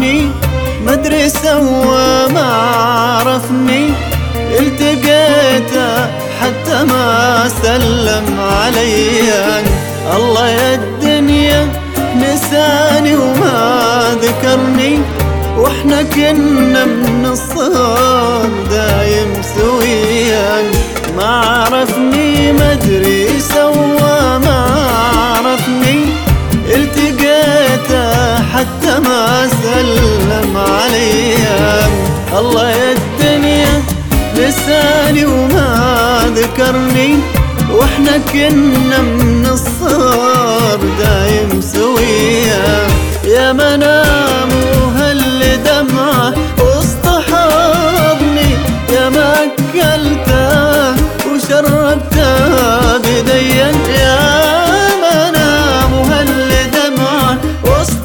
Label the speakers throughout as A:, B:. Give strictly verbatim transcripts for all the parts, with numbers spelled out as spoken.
A: عرفني مدري سوى ما عرفني، التقيته حتى ما سلم علي. الله يا الدنيا نساني وما ذكرني، واحنا كنا من الصغر دايم سويا. ما عرفني مدري سوى ما عرفني، التقيته حتى ما سلم علي. الله يا الدنيا لساني وما ذكرني، واحنا كنا من الصغر دايم سويا. يا منام وهل دمعه وسط حضني، يا ما اكلته وشربته بدي. يا منام وهل دمعه وسط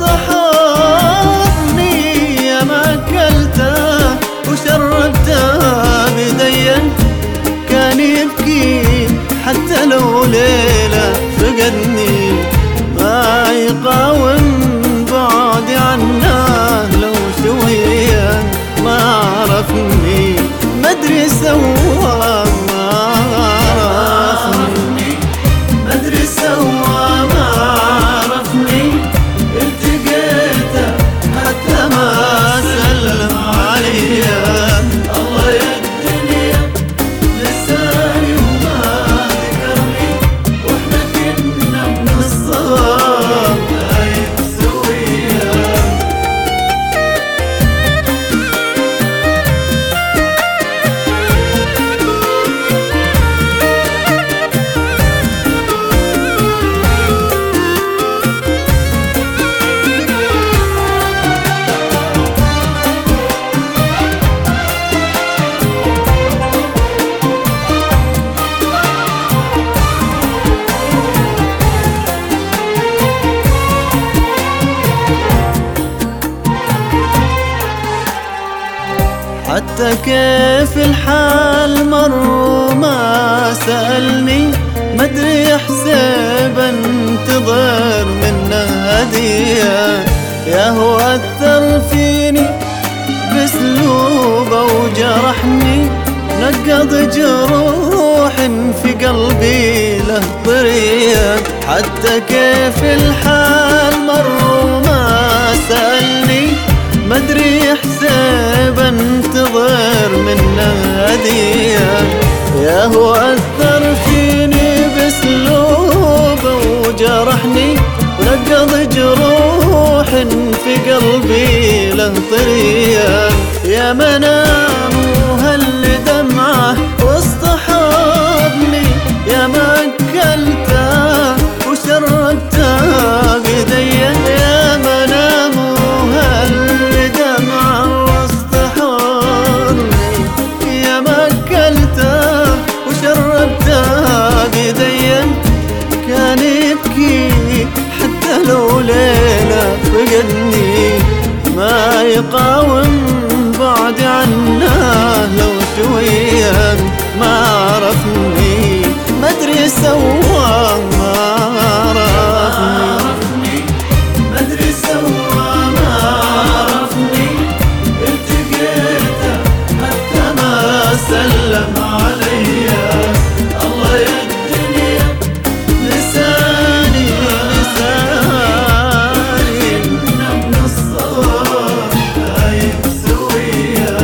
A: حضني، يا ما اكلته وشربته بدي. كان يبكي حتى لو ليلة فقدني، ما يقاوم بعدي عنه لو شوية. ما عرفني مدري سوى ما عرفني، مدري سوى ما عرفني، التقيته حتى ما سلم علي. الله يا الدنيا لساني وما ذكرني، واحنا كنا من الصغر دايم سويا. حتى كيف الحال مر وما سألني، مدري احسب انتظر منه هدية. يا هو أثر فيني باسلوبه وجرحني، نقض جروح في قلبي له طريق. حتى كيف الحال مر وما سألني، مدري احسب انتظر منه هدية. يا هو أثر فيني باسلوبه وجرحني، ونقض جروح في قلبي له طريق. يا منام وهل دمعه وسط حضني، يا ما اكلته وشربته بدي. يا منام وهل دمعه وسط حضني، يا ما اكلته وشربته بدي. كان يبكي حتى لو ليلة فقدني، ما يقاوم بعدي عنه لو شوية. ما عرفني مدري سوى ما عرفني، مدري سوى ما عرفني، التقيته حتى ما سلم علي. الله يا الدنيا لساني لساني من الصغر دايم سويا.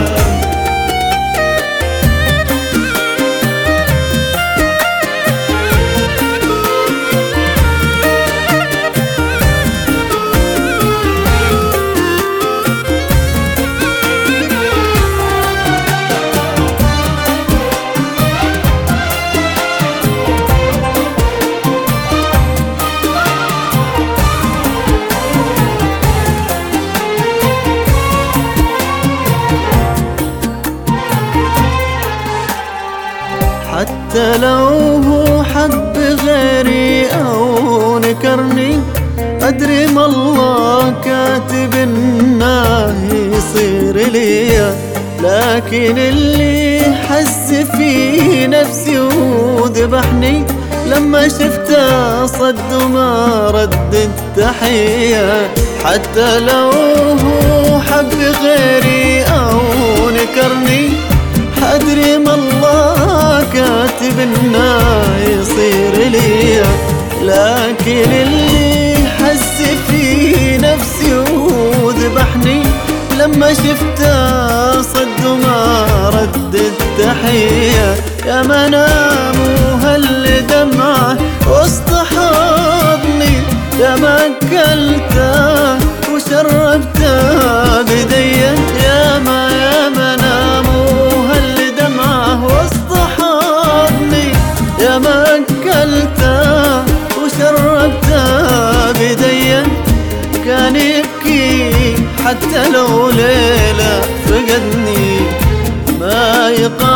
A: حتى لو هو حب غيري أو نكرني، أدري ما الله كاتب إنه يصير لي. لكن اللي حس في نفسي وذبحني، لما شفته صد وما رد التحية. حتى لو هو حب غيري أو نكرني، أدري ما الله كاتب إنه يصير لي. لكن اللي حس في نفسي وذبحني لما شفته صد وما رد التحية. يا منام وهل دمعه وسط حضني، يا ما أكلته وشربته بدي. يا ما يا منام وهل دمعه وسط حضني، يا ما أكلته وشربته بدي. كان يبكي حتى لو ليلة فقدني، ما يقال